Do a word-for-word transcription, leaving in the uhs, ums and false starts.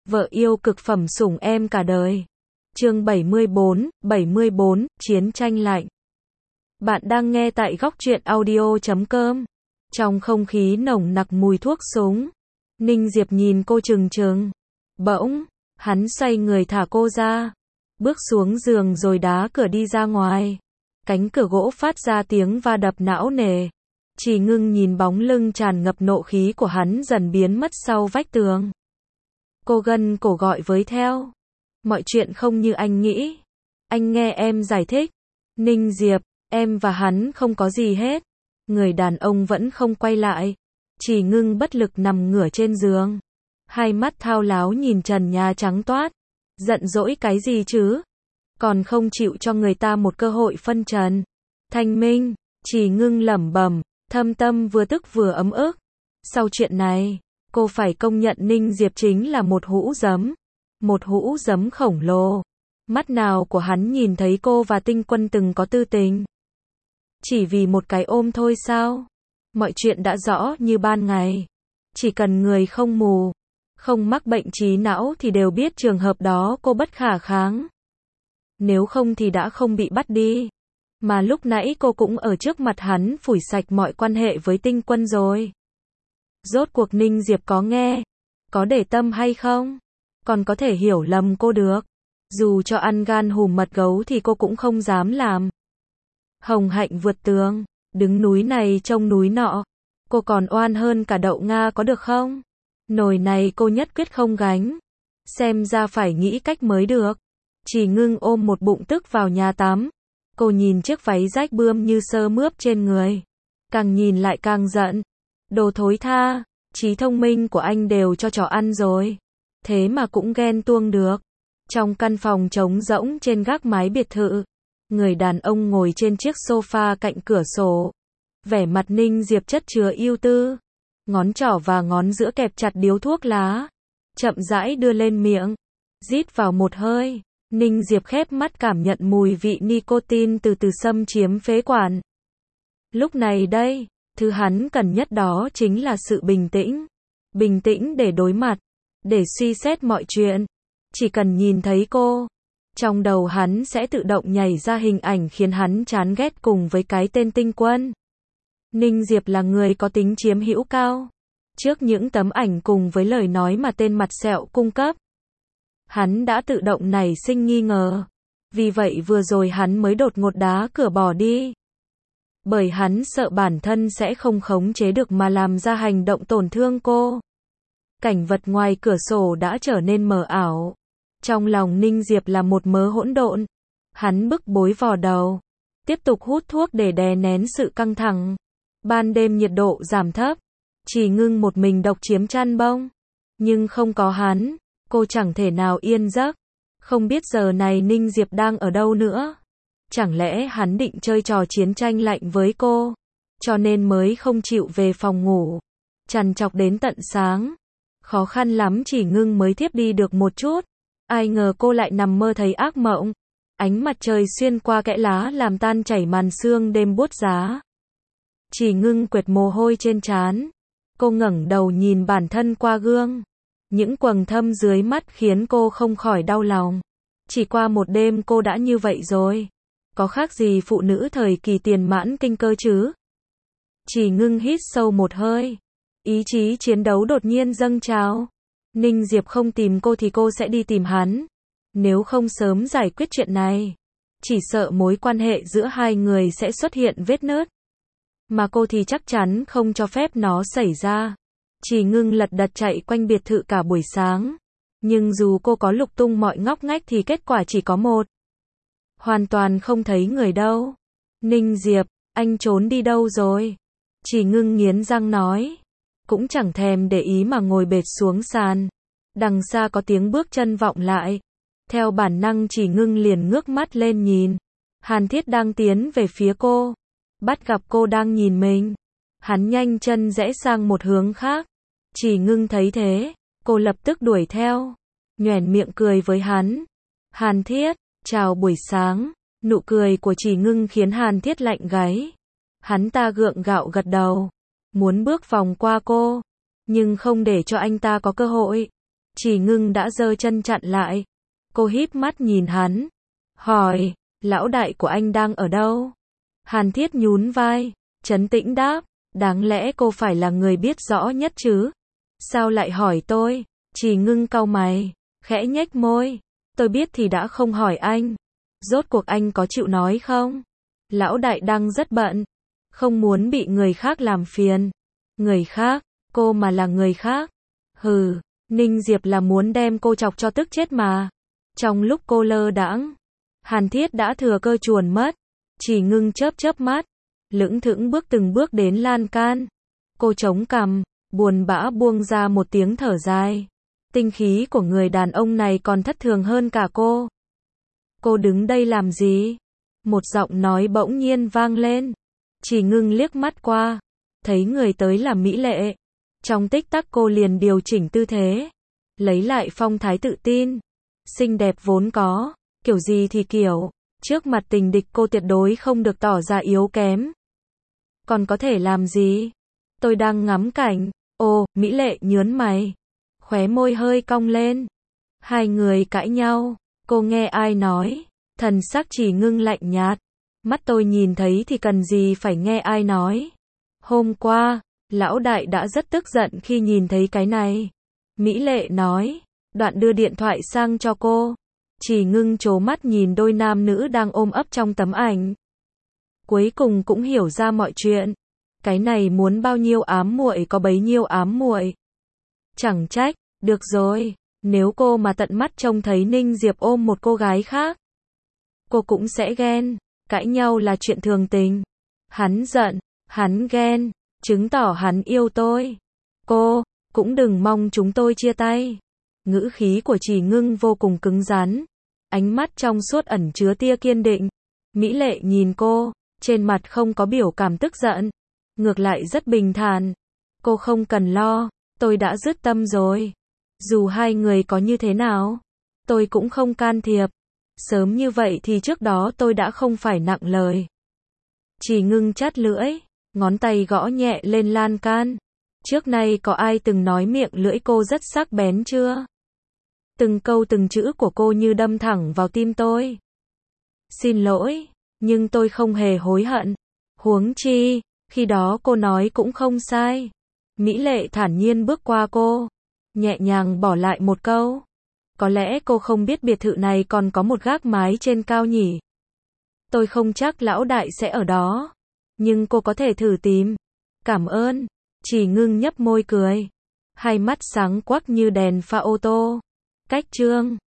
Vợ yêu cực phẩm sủng em cả đời. Chương bảy mươi bốn, bảy mươi bốn, Chiến tranh lạnh. Bạn đang nghe tại góc truyện audio chấm com. Trong không khí nồng nặc mùi thuốc súng, Ninh Diệp nhìn cô trừng trừng. Bỗng, hắn xoay người thả cô ra, bước xuống giường rồi đá cửa đi ra ngoài. Cánh cửa gỗ phát ra tiếng va đập não nề. Chỉ ngưng nhìn bóng lưng tràn ngập nộ khí của hắn dần biến mất sau vách tường. Cô gân cổ gọi với theo. Mọi chuyện không như anh nghĩ. Anh nghe em giải thích. Ninh Diệp, em và hắn không có gì hết. Người đàn ông vẫn không quay lại. Chỉ ngưng bất lực nằm ngửa trên giường. Hai mắt thao láo nhìn trần nhà trắng toát. Giận dỗi cái gì chứ? Còn không chịu cho người ta một cơ hội phân trần. Thanh minh, chỉ ngưng lẩm bẩm, thâm tâm vừa tức vừa ấm ức. Sau chuyện này, cô phải công nhận Ninh Diệp chính là một hũ giấm. Một hũ giấm khổng lồ. Mắt nào của hắn nhìn thấy cô và Tinh Quân từng có tư tình. Chỉ vì một cái ôm thôi sao? Mọi chuyện đã rõ như ban ngày. Chỉ cần người không mù, không mắc bệnh trí não thì đều biết trường hợp đó cô bất khả kháng. Nếu không thì đã không bị bắt đi. Mà lúc nãy cô cũng ở trước mặt hắn phủi sạch mọi quan hệ với Tinh Quân rồi. Rốt cuộc Ninh Diệp có nghe, có để tâm hay không? Còn có thể hiểu lầm cô được. Dù cho ăn gan hùm mật gấu thì cô cũng không dám làm. Hồng hạnh vượt tường, đứng núi này trông núi nọ. Cô còn oan hơn cả đậu Nga có được không? Nồi này cô nhất quyết không gánh. Xem ra phải nghĩ cách mới được. Chỉ ngưng ôm một bụng tức vào nhà tắm. Cô nhìn chiếc váy rách bươm như sơ mướp trên người. Càng nhìn lại càng giận. Đồ thối tha, trí thông minh của anh đều cho chó ăn rồi. Thế mà cũng ghen tuông được. Trong căn phòng trống rỗng trên gác mái biệt thự, người đàn ông ngồi trên chiếc sofa cạnh cửa sổ. Vẻ mặt Ninh Diệp chất chứa ưu tư. Ngón trỏ và ngón giữa kẹp chặt điếu thuốc lá. Chậm rãi đưa lên miệng. Rít vào một hơi. Ninh Diệp khép mắt cảm nhận mùi vị nicotine từ từ xâm chiếm phế quản. Lúc này đây, thứ hắn cần nhất đó chính là sự bình tĩnh. Bình tĩnh để đối mặt, để suy xét mọi chuyện. Chỉ cần nhìn thấy cô, trong đầu hắn sẽ tự động nhảy ra hình ảnh khiến hắn chán ghét cùng với cái tên Tinh Quân. Ninh Diệp là người có tính chiếm hữu cao. Trước những tấm ảnh cùng với lời nói mà tên mặt sẹo cung cấp, hắn đã tự động nảy sinh nghi ngờ. Vì vậy vừa rồi hắn mới đột ngột đá cửa bỏ đi. Bởi hắn sợ bản thân sẽ không khống chế được mà làm ra hành động tổn thương cô. Cảnh vật ngoài cửa sổ đã trở nên mờ ảo. Trong lòng Ninh Diệp là một mớ hỗn độn. Hắn bức bối vò đầu. Tiếp tục hút thuốc để đè nén sự căng thẳng. Ban đêm nhiệt độ giảm thấp. Chỉ ngưng một mình độc chiếm chăn bông. Nhưng không có hắn, cô chẳng thể nào yên giấc. Không biết giờ này Ninh Diệp đang ở đâu nữa. Chẳng lẽ hắn định chơi trò chiến tranh lạnh với cô, cho nên mới không chịu về phòng ngủ. Trằn trọc đến tận sáng. Khó khăn lắm Chỉ ngưng mới thiếp đi được một chút. Ai ngờ cô lại nằm mơ thấy ác mộng. Ánh mặt trời xuyên qua kẽ lá làm tan chảy màn sương đêm buốt giá. Chỉ ngưng quệt mồ hôi trên trán. Cô ngẩng đầu nhìn bản thân qua gương. Những quầng thâm dưới mắt khiến cô không khỏi đau lòng. Chỉ qua một đêm cô đã như vậy rồi. Có khác gì phụ nữ thời kỳ tiền mãn kinh cơ chứ? Chỉ ngưng hít sâu một hơi. Ý chí chiến đấu đột nhiên dâng trào. Ninh Diệp không tìm cô thì cô sẽ đi tìm hắn. Nếu không sớm giải quyết chuyện này, chỉ sợ mối quan hệ giữa hai người sẽ xuất hiện vết nứt. Mà cô thì chắc chắn không cho phép nó xảy ra. Chỉ ngưng lật đật chạy quanh biệt thự cả buổi sáng. Nhưng dù cô có lục tung mọi ngóc ngách thì kết quả chỉ có một. Hoàn toàn không thấy người đâu. Ninh Diệp, anh trốn đi đâu rồi? Chỉ ngưng nghiến răng nói. Cũng chẳng thèm để ý mà ngồi bệt xuống sàn. Đằng xa có tiếng bước chân vọng lại. Theo bản năng Chỉ ngưng liền ngước mắt lên nhìn. Hàn Thiết đang tiến về phía cô. Bắt gặp cô đang nhìn mình. Hắn nhanh chân rẽ sang một hướng khác. Chỉ ngưng thấy thế, cô lập tức đuổi theo. Nhoẻn miệng cười với hắn. Hàn Thiết, chào buổi sáng. Nụ cười của Chỉ ngưng khiến Hàn Thiết lạnh gáy. Hắn ta gượng gạo gật đầu. Muốn bước vòng qua cô. Nhưng không để cho anh ta có cơ hội. Chỉ Ngưng đã giơ chân chặn lại. Cô híp mắt nhìn hắn. Hỏi, lão đại của anh đang ở đâu? Hàn Thiết nhún vai, trấn tĩnh đáp, đáng lẽ cô phải là người biết rõ nhất chứ. Sao lại hỏi tôi? Chỉ Ngưng cau mày, khẽ nhếch môi. Tôi biết thì đã không hỏi anh. Rốt cuộc anh có chịu nói không? Lão đại đang rất bận. Không muốn bị người khác làm phiền. Người khác? Cô mà là người khác? Hừ, Ninh Diệp là muốn đem cô chọc cho tức chết mà. Trong lúc cô lơ đãng, Hàn Thiết đã thừa cơ chuồn mất. Chỉ Ngưng chớp chớp mắt, lững thững bước từng bước đến lan can. Cô chống cằm, buồn bã buông ra một tiếng thở dài. Tinh khí của người đàn ông này còn thất thường hơn cả cô. Cô đứng đây làm gì? Một giọng nói bỗng nhiên vang lên. Chỉ Ngưng liếc mắt qua, thấy người tới là Mỹ Lệ. Trong tích tắc cô liền điều chỉnh tư thế, lấy lại phong thái tự tin. Xinh đẹp vốn có, kiểu gì thì kiểu, trước mặt tình địch cô tuyệt đối không được tỏ ra yếu kém. Còn có thể làm gì? Tôi đang ngắm cảnh. Ồ, Mỹ Lệ nhớn mày, khóe môi hơi cong lên. Hai người cãi nhau, cô nghe ai nói? Thần sắc Chỉ Ngưng lạnh nhạt. Mắt tôi nhìn thấy thì cần gì phải nghe ai nói. Hôm qua, lão đại đã rất tức giận khi nhìn thấy cái này. Mỹ Lệ nói, đoạn đưa điện thoại sang cho cô. Chỉ Ngưng trố mắt nhìn đôi nam nữ đang ôm ấp trong tấm ảnh. Cuối cùng cũng hiểu ra mọi chuyện. Cái này muốn bao nhiêu ám muội có bấy nhiêu ám muội. Chẳng trách, được rồi, nếu cô mà tận mắt trông thấy Ninh Diệp ôm một cô gái khác, cô cũng sẽ ghen. Cãi nhau là chuyện thường tình. Hắn giận, hắn ghen, chứng tỏ hắn yêu tôi. Cô, cũng đừng mong chúng tôi chia tay. Ngữ khí của Chỉ Ngưng vô cùng cứng rắn. Ánh mắt trong suốt ẩn chứa tia kiên định. Mỹ Lệ nhìn cô, trên mặt không có biểu cảm tức giận. Ngược lại rất bình thản. Cô không cần lo, tôi đã dứt tâm rồi. Dù hai người có như thế nào, tôi cũng không can thiệp. Sớm như vậy thì trước đó tôi đã không phải nặng lời. Chỉ Ngưng chát lưỡi, ngón tay gõ nhẹ lên lan can. Trước nay có ai từng nói miệng lưỡi cô rất sắc bén chưa? Từng câu từng chữ của cô như đâm thẳng vào tim tôi. Xin lỗi, nhưng tôi không hề hối hận. Huống chi, khi đó cô nói cũng không sai. Mỹ Lệ thản nhiên bước qua cô, nhẹ nhàng bỏ lại một câu. Có lẽ cô không biết biệt thự này còn có một gác mái trên cao nhỉ. Tôi không chắc lão đại sẽ ở đó, nhưng cô có thể thử tìm. Cảm ơn. Chỉ Ngưng nhấp môi cười, hai mắt sáng quắc như đèn pha ô tô. Cách chương